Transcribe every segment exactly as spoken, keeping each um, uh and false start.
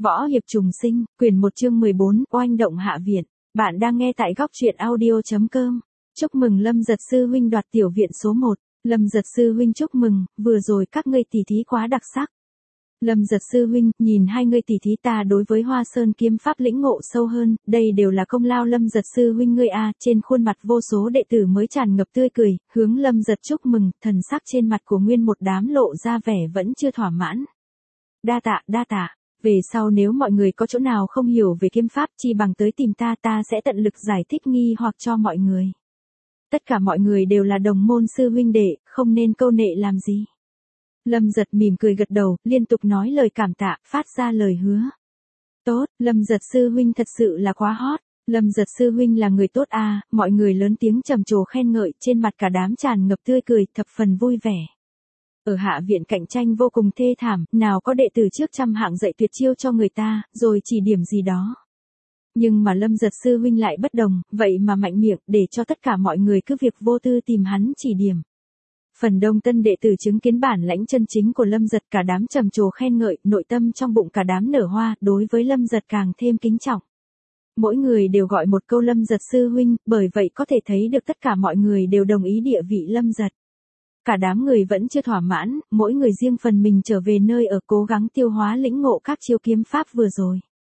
Võ hiệp trùng sinh, quyển một chương mười bốn, oanh động hạ viện. Bạn đang nghe tại góc truyện audio chấm com. Chúc mừng Lâm Giật sư huynh đoạt tiểu viện số một. Lâm Giật sư huynh chúc mừng, vừa rồi các ngươi tỉ thí quá đặc sắc. Lâm Giật sư huynh, nhìn hai ngươi tỉ thí ta đối với Hoa Sơn kiếm pháp lĩnh ngộ sâu hơn, đây đều là công lao Lâm Giật sư huynh ngươi a. Trên khuôn mặt vô số đệ tử mới tràn ngập tươi cười, hướng Lâm Giật chúc mừng, thần sắc trên mặt của nguyên một đám lộ ra vẻ vẫn chưa thỏa mãn. Đa tạ, đa tạ. Về sau nếu mọi người có chỗ nào không hiểu về kiếm pháp chi bằng tới tìm ta, ta sẽ tận lực giải thích nghi hoặc cho mọi người. Tất cả mọi người đều là đồng môn sư huynh đệ, không nên câu nệ làm gì. Lâm Giật mỉm cười gật đầu, liên tục nói lời cảm tạ, phát ra lời hứa. Tốt, Lâm Giật sư huynh thật sự là quá hot. Lâm Giật sư huynh là người tốt a. Mọi người lớn tiếng trầm trồ khen ngợi, trên mặt cả đám tràn ngập tươi cười, thập phần vui vẻ. Ở hạ viện cạnh tranh vô cùng thê thảm, nào có đệ tử trước trăm hạng dạy tuyệt chiêu cho người ta, rồi chỉ điểm gì đó. Nhưng mà Lâm Giật sư huynh lại bất đồng, vậy mà mạnh miệng, để cho tất cả mọi người cứ việc vô tư tìm hắn chỉ điểm. Phần đông tân đệ tử chứng kiến bản lãnh chân chính của Lâm Giật, cả đám trầm trồ khen ngợi, nội tâm trong bụng cả đám nở hoa, đối với Lâm Giật càng thêm kính trọng. Mỗi người đều gọi một câu Lâm Giật sư huynh, bởi vậy có thể thấy được tất cả mọi người đều đồng ý địa vị Lâm Giật. Cả đám người vẫn chưa thỏa mãn, mỗi người riêng phần mình trở về nơi ở cố gắng tiêu hóa lĩnh ngộ các chiêu kiếm pháp vừa rồi.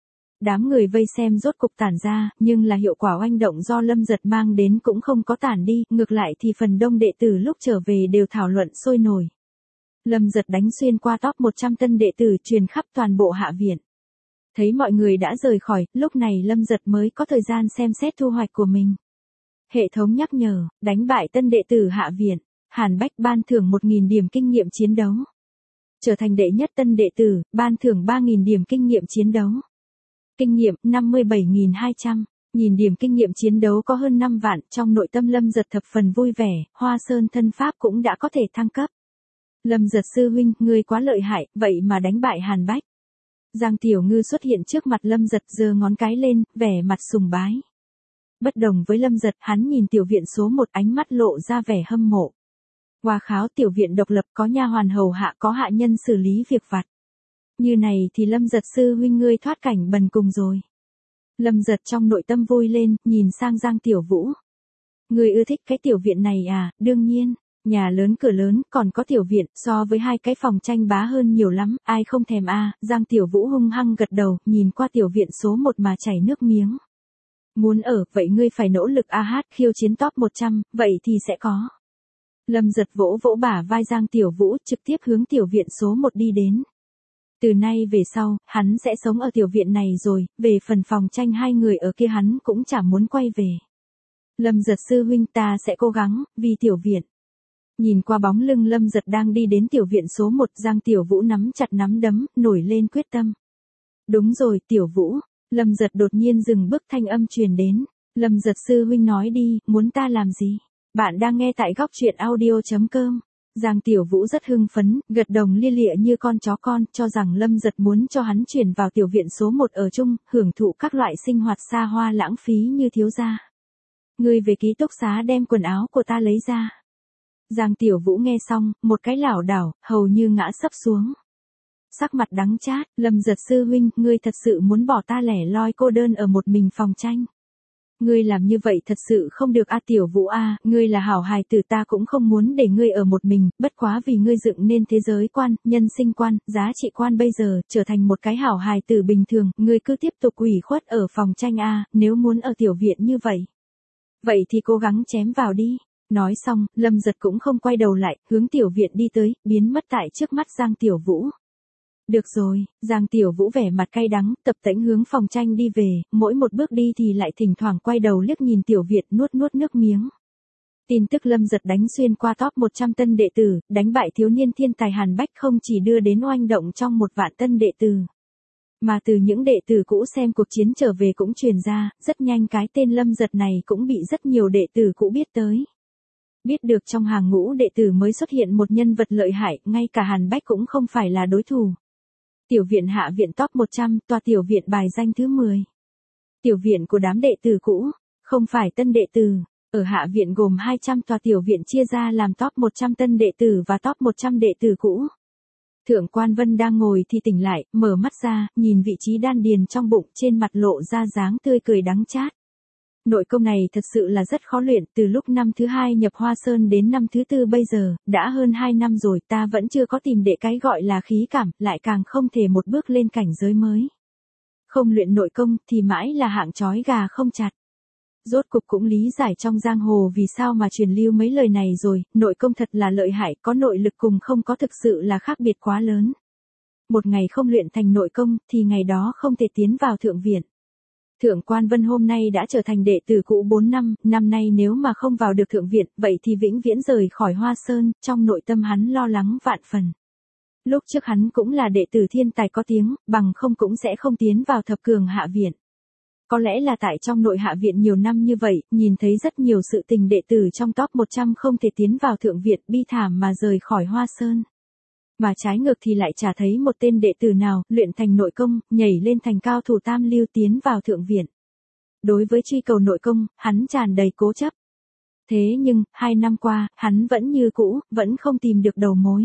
Đám người vây xem rốt cục tản ra, nhưng là hiệu quả oanh động do Lâm Giật mang đến cũng không có tản đi, ngược lại thì phần đông đệ tử lúc trở về đều thảo luận sôi nổi. Lâm Giật đánh xuyên qua top một trăm tân đệ tử truyền khắp toàn bộ hạ viện. Thấy mọi người đã rời khỏi, lúc này Lâm Giật mới có thời gian xem xét thu hoạch của mình. Hệ thống nhắc nhở, đánh bại tân đệ tử hạ viện. Hàn Bách ban thưởng một nghìn điểm kinh nghiệm chiến đấu. Trở thành đệ nhất tân đệ tử, ban thưởng ba nghìn điểm kinh nghiệm chiến đấu. Kinh nghiệm năm mươi bảy nghìn hai trăm. Nhìn điểm kinh nghiệm chiến đấu có hơn năm vạn, trong nội tâm Lâm Giật thập phần vui vẻ, Hoa Sơn thân pháp cũng đã có thể thăng cấp. Lâm Giật sư huynh, ngươi quá lợi hại, vậy mà đánh bại Hàn Bách. Giang Tiểu Ngư xuất hiện trước mặt Lâm Giật giơ ngón cái lên, vẻ mặt sùng bái. Bất đồng với Lâm Giật, hắn nhìn tiểu viện số một ánh mắt lộ ra vẻ hâm mộ. Hoa kháo tiểu viện độc lập có nha hoàn hầu hạ có hạ nhân xử lý việc vặt. Như này thì Lâm Giật sư huynh ngươi thoát cảnh bần cùng rồi. Lâm Giật trong nội tâm vui lên, nhìn sang Giang Tiểu Vũ. Ngươi ưa thích cái tiểu viện này à, đương nhiên, nhà lớn cửa lớn, còn có tiểu viện, so với hai cái phòng tranh bá hơn nhiều lắm, ai không thèm a. À. Giang Tiểu Vũ hung hăng gật đầu, nhìn qua tiểu viện số một mà chảy nước miếng. Muốn ở, vậy ngươi phải nỗ lực a hát khiêu chiến top một trăm, vậy thì sẽ có. Lâm Giật vỗ vỗ bả vai Giang Tiểu Vũ, trực tiếp hướng tiểu viện số một đi đến. Từ nay về sau, hắn sẽ sống ở tiểu viện này rồi, về phần phòng tranh hai người ở kia hắn cũng chả muốn quay về. Lâm Giật sư huynh, ta sẽ cố gắng, vì tiểu viện. Nhìn qua bóng lưng Lâm Giật đang đi đến tiểu viện số một, Giang Tiểu Vũ nắm chặt nắm đấm, nổi lên quyết tâm. Đúng rồi, Tiểu Vũ. Lâm Giật đột nhiên dừng bước, thanh âm truyền đến. Lâm Giật sư huynh nói đi, muốn ta làm gì? Bạn đang nghe tại góc truyện audio chấm com. Giang Tiểu Vũ rất hưng phấn, gật đồng lia lịa như con chó con, cho rằng Lâm Giật muốn cho hắn chuyển vào tiểu viện số một ở chung, hưởng thụ các loại sinh hoạt xa hoa lãng phí như thiếu gia. Ngươi về ký túc xá đem quần áo của ta lấy ra. Giang Tiểu Vũ nghe xong, một cái lảo đảo, hầu như ngã sấp xuống. Sắc mặt đắng chát, Lâm Giật sư huynh, ngươi thật sự muốn bỏ ta lẻ loi cô đơn ở một mình phòng tranh. Ngươi làm như vậy thật sự không được a. Tiểu Vũ a, ngươi là hảo hài tử, ta cũng không muốn để ngươi ở một mình, bất quá vì ngươi dựng nên thế giới quan, nhân sinh quan, giá trị quan bây giờ, trở thành một cái hảo hài tử bình thường, ngươi cứ tiếp tục ủy khuất ở phòng tranh a, nếu muốn ở tiểu viện như vậy. Vậy thì cố gắng chém vào đi. Nói xong, Lâm Giật cũng không quay đầu lại, hướng tiểu viện đi tới, biến mất tại trước mắt Giang Tiểu Vũ. Được rồi, Giang Tiểu Vũ vẻ mặt cay đắng, tập tễnh hướng phòng tranh đi về, mỗi một bước đi thì lại thỉnh thoảng quay đầu liếc nhìn tiểu viện, nuốt nuốt nước miếng. Tin tức Lâm Giật đánh xuyên qua top một trăm tân đệ tử, đánh bại thiếu niên thiên tài Hàn Bách không chỉ đưa đến oanh động trong một vạn tân đệ tử. Mà từ những đệ tử cũ xem cuộc chiến trở về cũng truyền ra, rất nhanh cái tên Lâm Giật này cũng bị rất nhiều đệ tử cũ biết tới. Biết được trong hàng ngũ đệ tử mới xuất hiện một nhân vật lợi hại, ngay cả Hàn Bách cũng không phải là đối thủ. Tiểu viện hạ viện top một trăm, tòa tiểu viện bài danh thứ mười. Tiểu viện của đám đệ tử cũ, không phải tân đệ tử. Ở hạ viện gồm hai trăm tòa tiểu viện chia ra làm top một trăm tân đệ tử và top một trăm đệ tử cũ. Thượng Quan Vân đang ngồi thì tỉnh lại, mở mắt ra, nhìn vị trí đan điền trong bụng, trên mặt lộ ra dáng tươi cười đắng chát. Nội công này thật sự là rất khó luyện, từ lúc năm thứ hai nhập Hoa Sơn đến năm thứ tư bây giờ, đã hơn hai năm rồi, ta vẫn chưa có tìm để cái gọi là khí cảm, lại càng không thể một bước lên cảnh giới mới. Không luyện nội công thì mãi là hạng chói gà không chặt. Rốt cục cũng lý giải trong giang hồ vì sao mà truyền lưu mấy lời này rồi, nội công thật là lợi hại, có nội lực cùng không có thực sự là khác biệt quá lớn. Một ngày không luyện thành nội công thì ngày đó không thể tiến vào thượng viện. Thượng Quan Vân hôm nay đã trở thành đệ tử cũ bốn năm, năm nay nếu mà không vào được thượng viện, vậy thì vĩnh viễn rời khỏi Hoa Sơn, trong nội tâm hắn lo lắng vạn phần. Lúc trước hắn cũng là đệ tử thiên tài có tiếng, bằng không cũng sẽ không tiến vào thập cường hạ viện. Có lẽ là tại trong nội hạ viện nhiều năm như vậy, nhìn thấy rất nhiều sự tình đệ tử trong top một trăm không thể tiến vào thượng viện, bi thảm mà rời khỏi Hoa Sơn. Mà trái ngược thì lại chả thấy một tên đệ tử nào luyện thành nội công, nhảy lên thành cao thủ tam lưu tiến vào thượng viện. Đối với truy cầu nội công, hắn tràn đầy cố chấp. Thế nhưng, hai năm qua, hắn vẫn như cũ, vẫn không tìm được đầu mối.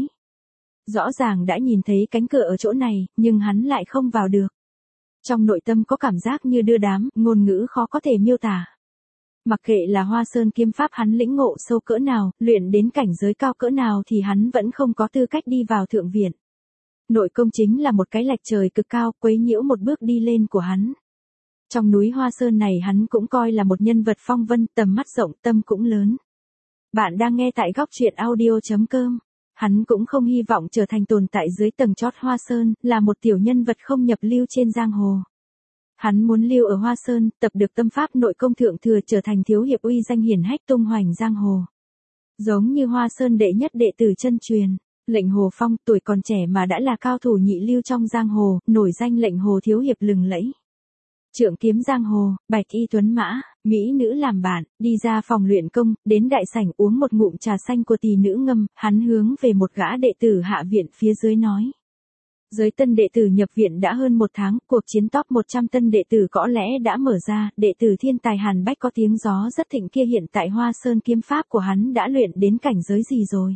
Rõ ràng đã nhìn thấy cánh cửa ở chỗ này, nhưng hắn lại không vào được. Trong nội tâm có cảm giác như đưa đám, ngôn ngữ khó có thể miêu tả. Mặc kệ là Hoa Sơn kiếm pháp hắn lĩnh ngộ sâu cỡ nào, luyện đến cảnh giới cao cỡ nào thì hắn vẫn không có tư cách đi vào thượng viện. Nội công chính là một cái lệch trời cực cao, quấy nhiễu một bước đi lên của hắn. Trong núi Hoa Sơn này hắn cũng coi là một nhân vật phong vân, tầm mắt rộng, tâm cũng lớn. Bạn đang nghe tại góc truyện audio chấm com. Hắn cũng không hy vọng trở thành tồn tại dưới tầng chót Hoa Sơn, là một tiểu nhân vật không nhập lưu trên giang hồ. Hắn muốn lưu ở Hoa Sơn, tập được tâm pháp nội công thượng thừa, trở thành thiếu hiệp uy danh hiển hách tung hoành giang hồ. Giống như Hoa Sơn đệ nhất đệ tử chân truyền, Lệnh Hồ Phong, tuổi còn trẻ mà đã là cao thủ nhị lưu trong giang hồ, nổi danh Lệnh Hồ thiếu hiệp lừng lẫy. Trượng kiếm giang hồ, bạch y tuấn mã, mỹ nữ làm bạn, đi ra phòng luyện công, đến đại sảnh uống một ngụm trà xanh của tỷ nữ ngâm, hắn hướng về một gã đệ tử hạ viện phía dưới nói. Giới tân đệ tử nhập viện đã hơn một tháng, cuộc chiến top một trăm tân đệ tử có lẽ đã mở ra, đệ tử thiên tài Hàn Bách có tiếng gió rất thịnh kia hiện tại Hoa Sơn kiếm pháp của hắn đã luyện đến cảnh giới gì rồi?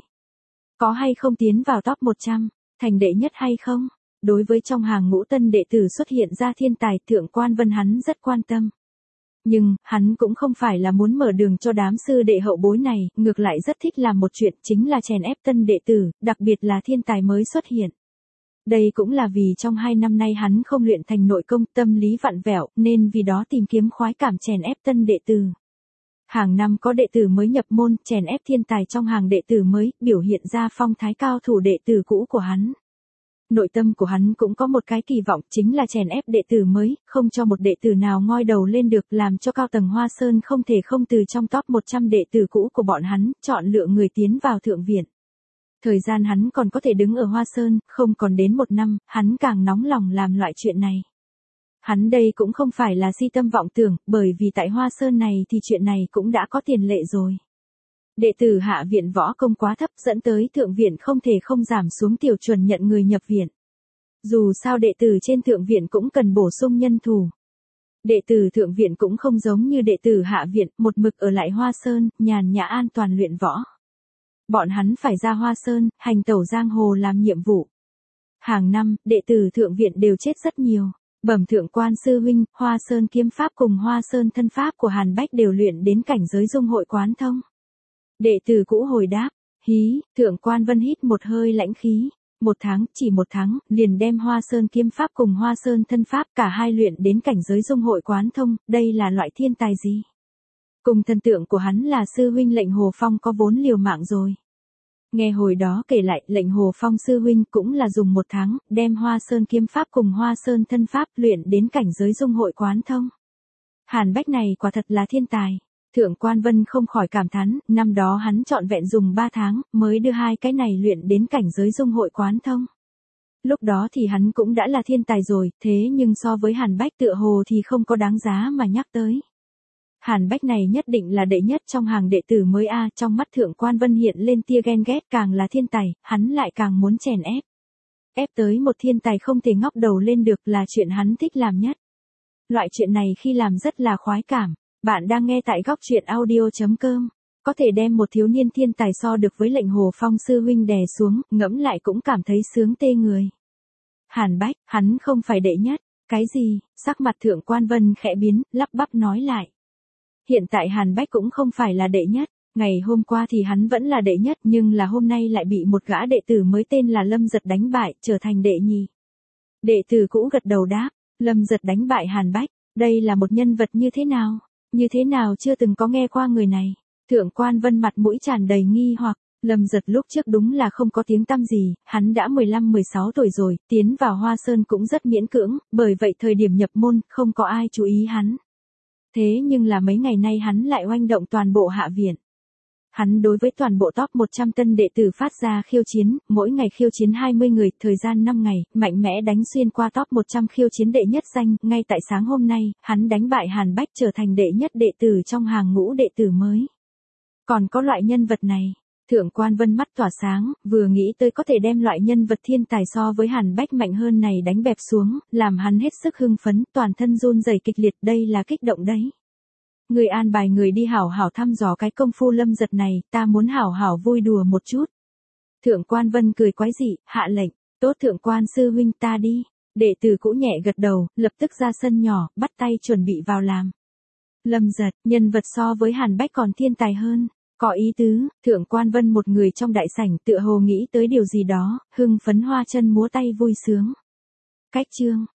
Có hay không tiến vào top một trăm, thành đệ nhất hay không? Đối với trong hàng ngũ tân đệ tử xuất hiện ra thiên tài, Thượng Quan Vân hắn rất quan tâm. Nhưng, hắn cũng không phải là muốn mở đường cho đám sư đệ hậu bối này, ngược lại rất thích làm một chuyện chính là chèn ép tân đệ tử, đặc biệt là thiên tài mới xuất hiện. Đây cũng là vì trong hai năm nay hắn không luyện thành nội công, tâm lý vặn vẹo, nên vì đó tìm kiếm khoái cảm chèn ép tân đệ tử. Hàng năm có đệ tử mới nhập môn, chèn ép thiên tài trong hàng đệ tử mới, biểu hiện ra phong thái cao thủ đệ tử cũ của hắn. Nội tâm của hắn cũng có một cái kỳ vọng, chính là chèn ép đệ tử mới, không cho một đệ tử nào ngoi đầu lên được, làm cho cao tầng Hoa Sơn không thể không từ trong top một trăm đệ tử cũ của bọn hắn, chọn lựa người tiến vào thượng viện. Thời gian hắn còn có thể đứng ở Hoa Sơn, không còn đến một năm, hắn càng nóng lòng làm loại chuyện này. Hắn đây cũng không phải là si tâm vọng tưởng, bởi vì tại Hoa Sơn này thì chuyện này cũng đã có tiền lệ rồi. Đệ tử hạ viện võ công quá thấp dẫn tới thượng viện không thể không giảm xuống tiểu chuẩn nhận người nhập viện. Dù sao đệ tử trên thượng viện cũng cần bổ sung nhân thủ. Đệ tử thượng viện cũng không giống như đệ tử hạ viện, một mực ở lại Hoa Sơn, nhàn nhã an toàn luyện võ. Bọn hắn phải ra Hoa Sơn, hành tẩu giang hồ làm nhiệm vụ. Hàng năm, đệ tử thượng viện đều chết rất nhiều. Bẩm Thượng Quan sư huynh, Hoa Sơn kiếm pháp cùng Hoa Sơn thân pháp của Hàn Bách đều luyện đến cảnh giới dung hội quán thông. Đệ tử cũ hồi đáp, hí, Thượng Quan Vân hít một hơi lãnh khí. Một tháng, chỉ một tháng, liền đem Hoa Sơn kiếm pháp cùng Hoa Sơn thân pháp cả hai luyện đến cảnh giới dung hội quán thông, đây là loại thiên tài gì? Cùng thần tượng của hắn là sư huynh Lệnh Hồ Phong có vốn liều mạng rồi. Nghe hồi đó kể lại, Lệnh Hồ Phong sư huynh cũng là dùng một tháng, đem Hoa Sơn kiếm pháp cùng Hoa Sơn thân pháp luyện đến cảnh giới dung hội quán thông. Hàn Bách này quả thật là thiên tài. Thượng Quan Vân không khỏi cảm thán, năm đó hắn trọn vẹn dùng ba tháng, mới đưa hai cái này luyện đến cảnh giới dung hội quán thông. Lúc đó thì hắn cũng đã là thiên tài rồi, thế nhưng so với Hàn Bách tựa hồ thì không có đáng giá mà nhắc tới. Hàn Bách này nhất định là đệ nhất trong hàng đệ tử mới a, trong mắt Thượng Quan Vân hiện lên tia ghen ghét, càng là thiên tài, hắn lại càng muốn chèn ép. Ép tới một thiên tài không thể ngóc đầu lên được là chuyện hắn thích làm nhất. Loại chuyện này khi làm rất là khoái cảm. Bạn đang nghe tại góc truyện audio chấm com. Có thể đem một thiếu niên thiên tài so được với lệnh Hồ Phong sư huynh đè xuống, ngẫm lại cũng cảm thấy sướng tê người. Hàn Bách, hắn không phải đệ nhất. Cái gì? Sắc mặt Thượng Quan Vân khẽ biến, lắp bắp nói lại. Hiện tại Hàn Bách cũng không phải là đệ nhất. Ngày hôm qua thì hắn vẫn là đệ nhất, nhưng là hôm nay lại bị một gã đệ tử mới tên là Lâm Giật đánh bại, trở thành đệ nhì. Đệ tử cũ gật đầu đáp, Lâm Giật đánh bại Hàn Bách, đây là một nhân vật như thế nào? Như thế nào chưa từng có nghe qua người này? Thượng Quan Vân mặt mũi tràn đầy nghi hoặc, Lâm Giật lúc trước đúng là không có tiếng tăm gì, hắn đã mười lăm mười sáu tuổi rồi, tiến vào Hoa Sơn cũng rất miễn cưỡng, bởi vậy thời điểm nhập môn, không có ai chú ý hắn. Thế nhưng là mấy ngày nay hắn lại oanh động toàn bộ hạ viện. Hắn đối với toàn bộ top một trăm tân đệ tử phát ra khiêu chiến, mỗi ngày khiêu chiến hai mươi người, thời gian năm ngày, mạnh mẽ đánh xuyên qua top một trăm khiêu chiến đệ nhất danh, ngay tại sáng hôm nay, hắn đánh bại Hàn Bách trở thành đệ nhất đệ tử trong hàng ngũ đệ tử mới. Còn có loại nhân vật này, Thượng Quan Vân mắt tỏa sáng, vừa nghĩ tới có thể đem loại nhân vật thiên tài so với Hàn Bách mạnh hơn này đánh bẹp xuống, làm hắn hết sức hưng phấn, toàn thân run rẩy kịch liệt, đây là kích động đấy. Người an bài người đi hảo hảo thăm dò cái công phu Lâm Giật này, ta muốn hảo hảo vui đùa một chút. Thượng Quan Vân cười quái dị, hạ lệnh, tốt Thượng Quan sư huynh ta đi. Đệ tử cũ nhẹ gật đầu, lập tức ra sân nhỏ, bắt tay chuẩn bị vào làm. Lâm Giật, nhân vật so với Hàn Bách còn thiên tài hơn. Có ý tứ, Thượng Quan Vân một người trong đại sảnh tựa hồ nghĩ tới điều gì đó, hưng phấn hoa chân múa tay vui sướng. Cách chương